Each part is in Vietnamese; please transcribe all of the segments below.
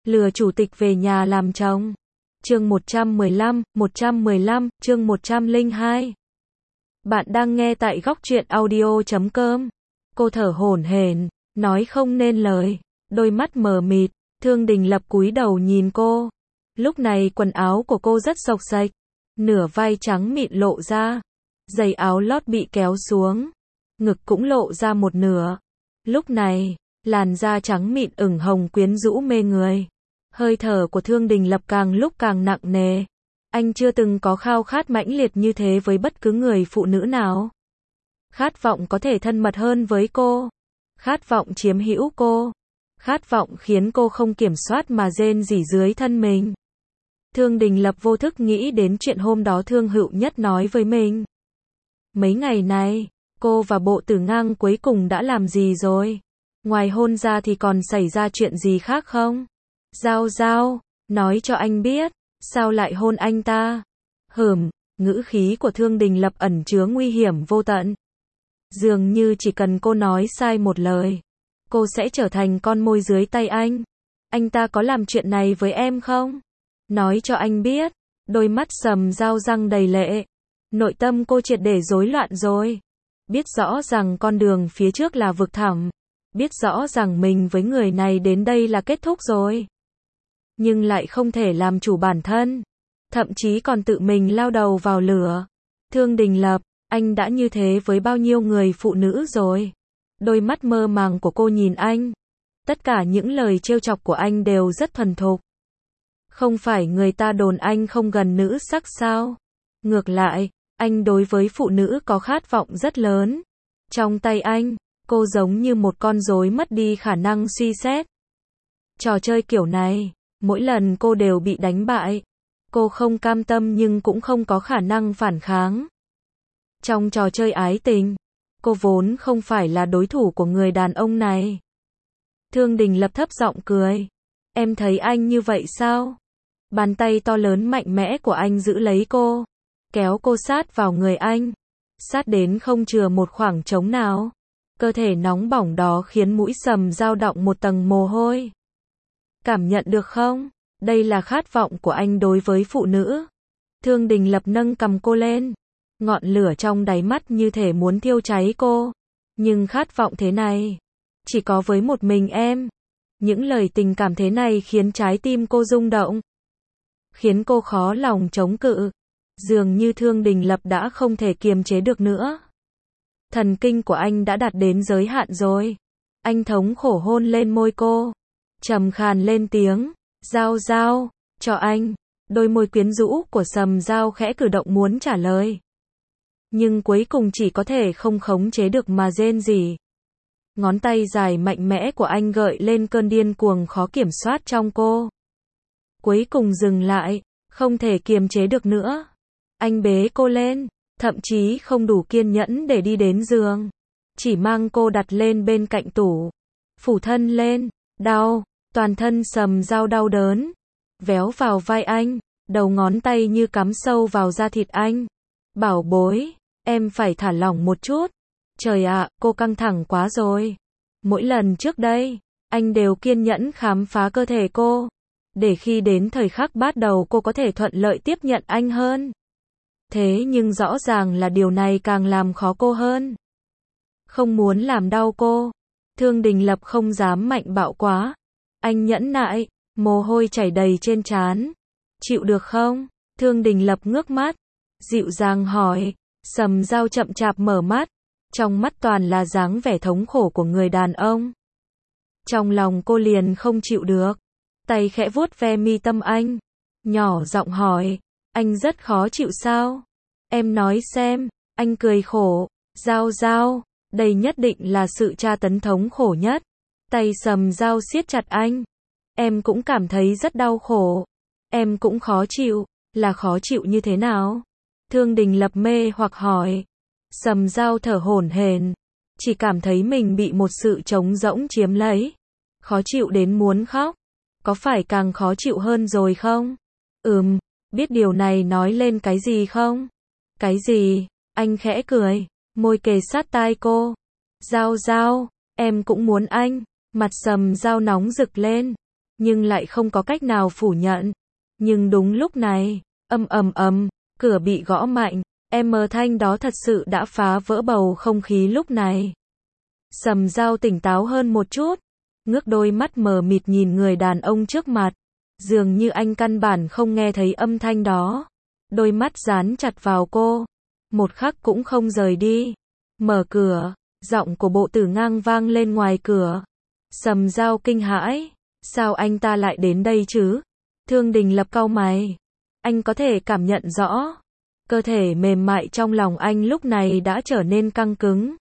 Lừa chủ tịch về nhà làm chồng. Chương 115, chương 102. Bạn đang nghe tại góc truyện audio.com. Cô thở hổn hển, nói không nên lời, đôi mắt mờ mịt. Thương Đình Lập cúi đầu nhìn cô. Lúc này quần áo của cô rất xộc xệch, nửa vai trắng mịn lộ ra, giày áo lót bị kéo xuống, ngực cũng lộ ra một nửa. Lúc này, làn da trắng mịn ửng hồng quyến rũ mê người. Hơi thở của Thương Đình Lập càng lúc càng nặng nề. Anh chưa từng có khao khát mãnh liệt như thế với bất cứ người phụ nữ nào. Khát vọng có thể thân mật hơn với cô, khát vọng chiếm hữu cô, khát vọng khiến cô không kiểm soát mà rên rỉ dưới thân mình. Thương Đình Lập vô thức nghĩ đến chuyện hôm đó Thương Hữu Nhất nói với mình. Mấy ngày này, cô và Bộ Tử Ngang cuối cùng đã làm gì rồi? Ngoài hôn ra thì còn xảy ra chuyện gì khác không? Giao, nói cho anh biết, sao lại hôn anh ta? Ngữ khí của Thương Đình Lập ẩn chứa nguy hiểm vô tận. Dường như chỉ cần cô nói sai một lời, cô sẽ trở thành con mồi dưới tay anh. Anh ta có làm chuyện này với em không? Nói cho anh biết. Đôi mắt Sầm Giao răng đầy lệ. Nội tâm cô triệt để rối loạn rồi. Biết rõ rằng con đường phía trước là vực thẳm. Biết rõ rằng mình với người này đến đây là kết thúc rồi. Nhưng lại không thể làm chủ bản thân. Thậm chí còn tự mình lao đầu vào lửa. Thương Đình Lập, anh đã như thế với bao nhiêu người phụ nữ rồi? Đôi mắt mơ màng của cô nhìn anh. Tất cả những lời trêu chọc của anh đều rất thuần thục. Không phải người ta đồn anh không gần nữ sắc sao? Ngược lại, anh đối với phụ nữ có khát vọng rất lớn. Trong tay anh, cô giống như một con rối mất đi khả năng suy xét. Trò chơi kiểu này, mỗi lần cô đều bị đánh bại. Cô không cam tâm nhưng cũng không có khả năng phản kháng. Trong trò chơi ái tình, cô vốn không phải là đối thủ của người đàn ông này. Thương Đình Lập thấp giọng cười. Em thấy anh như vậy sao? Bàn tay to lớn mạnh mẽ của anh giữ lấy cô, kéo cô sát vào người anh, sát đến không chừa một khoảng trống nào. Cơ thể nóng bỏng đó khiến mũi Sầm Giao đọng một tầng mồ hôi. Cảm nhận được không? Đây là khát vọng của anh đối với phụ nữ. Thương Đình Lập nâng cằm cô lên. Ngọn lửa trong đáy mắt như thể muốn thiêu cháy cô. Nhưng khát vọng thế này, chỉ có với một mình em. Những lời tình cảm thế này khiến trái tim cô rung động. Khiến cô khó lòng chống cự. Dường như Thương Đình Lập đã không thể kiềm chế được nữa. Thần kinh của anh đã đạt đến giới hạn rồi. Anh thống khổ hôn lên môi cô. Trầm khàn lên tiếng. Giao, cho anh. Đôi môi quyến rũ của Sầm Giao khẽ cử động muốn trả lời. Nhưng cuối cùng chỉ có thể không khống chế được mà rên rỉ. Ngón tay dài mạnh mẽ của anh gợi lên cơn điên cuồng khó kiểm soát trong cô. Cuối cùng dừng lại, không thể kiềm chế được nữa. Anh bế cô lên, thậm chí không đủ kiên nhẫn để đi đến giường. Chỉ mang cô đặt lên bên cạnh tủ. Phủ thân lên, đau, toàn thân Sầm Giao đau đớn. Véo vào vai anh, đầu ngón tay như cắm sâu vào da thịt anh. Bảo bối, em phải thả lỏng một chút. Trời ạ, cô căng thẳng quá rồi. Mỗi lần trước đây, anh đều kiên nhẫn khám phá cơ thể cô. Để khi đến thời khắc bắt đầu cô có thể thuận lợi tiếp nhận anh hơn. Thế nhưng rõ ràng là điều này càng làm khó cô hơn. Không muốn làm đau cô. Thương Đình Lập không dám mạnh bạo quá. Anh nhẫn nại, mồ hôi chảy đầy trên trán. Chịu được không? Thương Đình Lập ngước mắt, dịu dàng hỏi. Sầm Giao chậm chạp mở mắt. Trong mắt toàn là dáng vẻ thống khổ của người đàn ông. Trong lòng cô liền không chịu được. Tay khẽ vuốt ve mi tâm anh. Nhỏ giọng hỏi. Anh rất khó chịu sao? Em nói xem. Anh cười khổ. Giao, đây nhất định là sự tra tấn thống khổ nhất. Tay Sầm Giao siết chặt anh. Em cũng cảm thấy rất đau khổ. Em cũng khó chịu. Là khó chịu như thế nào? Thương Đình Lập mê hoặc hỏi. Sầm Giao thở hổn hển. Chỉ cảm thấy mình bị một sự trống rỗng chiếm lấy. Khó chịu đến muốn khóc. Có phải càng khó chịu hơn rồi không? Biết điều này nói lên cái gì không? Cái gì? Anh khẽ cười, môi kề sát tai cô. Giao, em cũng muốn anh. Mặt Sầm Giao nóng rực lên. nhưng lại không có cách nào phủ nhận. Nhưng đúng lúc này, cửa bị gõ mạnh, âm thanh đó thật sự đã phá vỡ bầu không khí lúc này. Sầm Dao tỉnh táo hơn một chút, ngước đôi mắt mờ mịt nhìn người đàn ông trước mặt, dường như anh căn bản không nghe thấy âm thanh đó. Đôi mắt dán chặt vào cô, một khắc cũng không rời đi. Mở cửa, giọng của Bộ Tử Ngang vang lên ngoài cửa. Sầm Dao kinh hãi, sao anh ta lại đến đây chứ? Thương Đình Lập cau mày, anh có thể cảm nhận rõ, cơ thể mềm mại trong lòng anh lúc này đã trở nên căng cứng.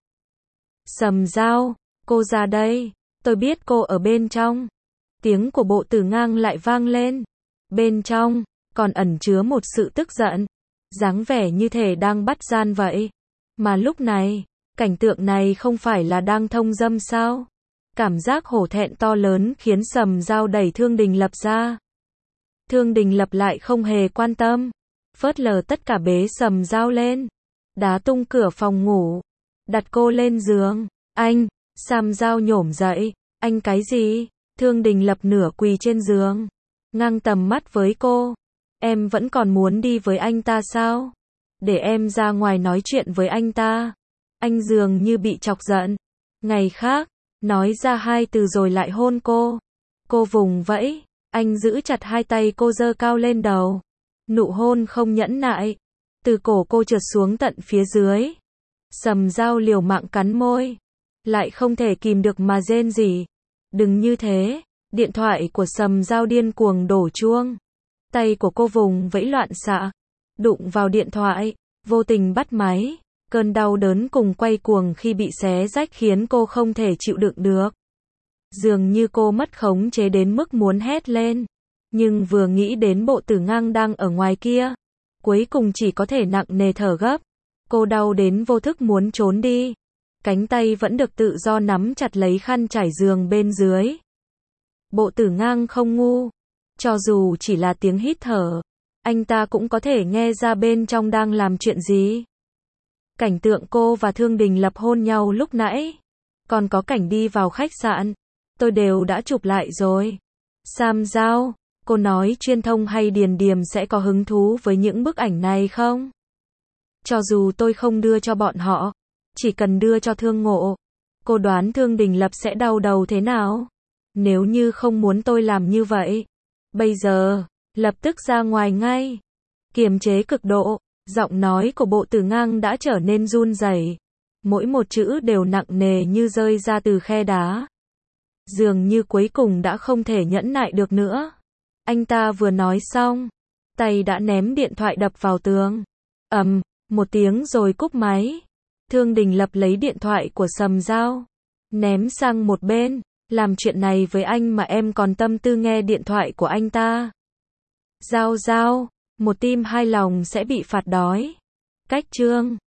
Sầm Dao, cô ra đây, tôi biết cô ở bên trong. Tiếng của Bộ Tử Ngang lại vang lên. Bên trong, còn ẩn chứa một sự tức giận, dáng vẻ như thể đang bắt gian vậy. Mà lúc này, cảnh tượng này không phải là đang thông dâm sao? Cảm giác hổ thẹn to lớn khiến Sầm Dao đẩy Thương Đình Lập ra. Thương Đình Lập lại không hề quan tâm, phớt lờ tất cả bế Sầm Dao lên, đá tung cửa phòng ngủ, đặt cô lên giường. Anh, Sầm Dao nhổm dậy, anh cái gì? Thương Đình Lập nửa quỳ trên giường, ngang tầm mắt với cô. Em vẫn còn muốn đi với anh ta sao? Để em ra ngoài nói chuyện với anh ta. Anh dường như bị chọc giận. Ngày khác, nói ra hai từ rồi lại hôn cô. Cô vùng vẫy, anh giữ chặt hai tay cô giơ cao lên đầu. Nụ hôn không nhẫn nại, từ cổ cô trượt xuống tận phía dưới. Sầm Dao liều mạng cắn môi, lại không thể kìm được mà rên rỉ. Đừng như thế. Điện thoại của Sầm Dao điên cuồng đổ chuông. Tay của cô vùng vẫy loạn xạ, đụng vào điện thoại, vô tình bắt máy. Cơn đau đớn cùng quay cuồng khi bị xé rách khiến cô không thể chịu đựng được. Dường như cô mất khống chế đến mức muốn hét lên. Nhưng vừa nghĩ đến Bộ Tử Ngang đang ở ngoài kia, cuối cùng chỉ có thể nặng nề thở gấp. Cô đau đến vô thức muốn trốn đi. Cánh tay vẫn được tự do nắm chặt lấy khăn trải giường bên dưới. Bộ Tử Ngang không ngu. Cho dù chỉ là tiếng hít thở, anh ta cũng có thể nghe ra bên trong đang làm chuyện gì. Cảnh tượng cô và Thương Đình Lập hôn nhau lúc nãy, còn có cảnh đi vào khách sạn, tôi đều đã chụp lại rồi. Sầm Dao, cô nói truyền thông hay Điền Điềm sẽ có hứng thú với những bức ảnh này không? Cho dù tôi không đưa cho bọn họ, chỉ cần đưa cho Thương Ngộ, cô đoán Thương Đình Lập sẽ đau đầu thế nào? Nếu như không muốn tôi làm như vậy, bây giờ, lập tức ra ngoài ngay. Kiềm chế cực độ, giọng nói của Bộ Tử Ngang đã trở nên run rẩy. Mỗi một chữ đều nặng nề như rơi ra từ khe đá. Dường như cuối cùng đã không thể nhẫn nại được nữa. Anh ta vừa nói xong, tay đã ném điện thoại đập vào tường. Một tiếng rồi cúp máy. Thương Đình Lập lấy điện thoại của Sầm Dao, ném sang một bên. Làm chuyện này với anh mà em còn tâm tư nghe điện thoại của anh ta. Dao, một tim hai lòng sẽ bị phạt đói. Cách chương